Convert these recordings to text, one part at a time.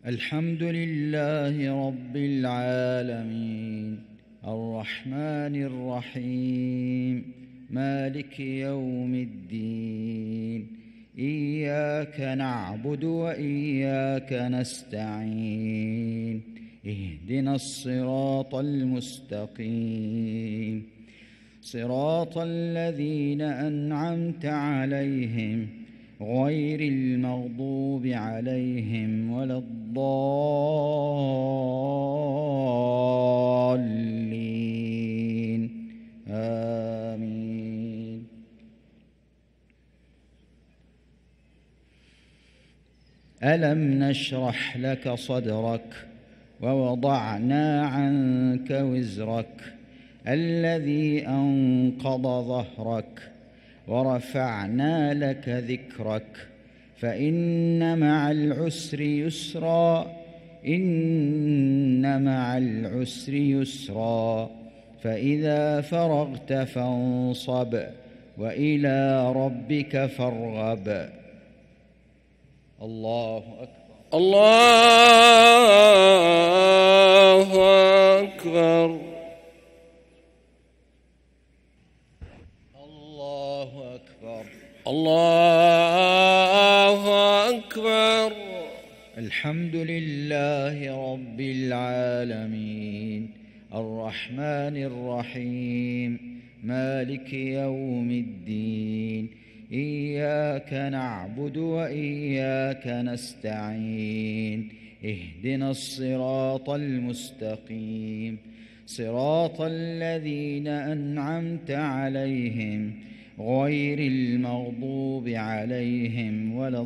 الحمد لله رب العالمين الرحمن الرحيم مالك يوم الدين إياك نعبد وإياك نستعين اهدنا الصراط المستقيم صراط الذين أنعمت عليهم غير المغضوب عليهم ولا الضالين آمين. ألم نشرح لك صدرك ووضعنا عنك وزرك الذي أنقض ظهرك ورفعنا لك ذكرك فإن مع العسر يسرا إن مع العسر يسرا فإذا فرغت فانصب وإلى ربك فارغب. الله أكبر. الله أكبر. الله أكبر. الله أكبر. الحمد لله رب العالمين الرحمن الرحيم مالك يوم الدين إياك نعبد وإياك نستعين اهدنا الصراط المستقيم صراط الذين أنعمت عليهم غير المغضوب عليهم ولا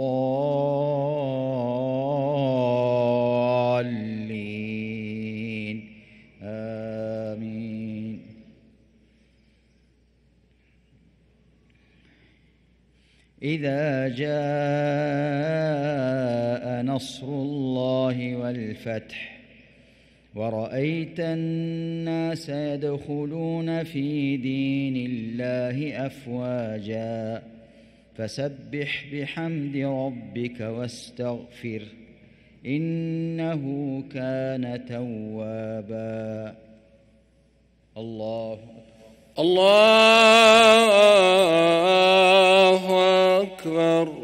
الضالين آمين. إذا جاء نصر الله والفتح ورأيت الناس يدخلون في دين الله أفواجا فسبح بحمد ربك واستغفر إنه كان توابا. الله أكبر. الله أكبر.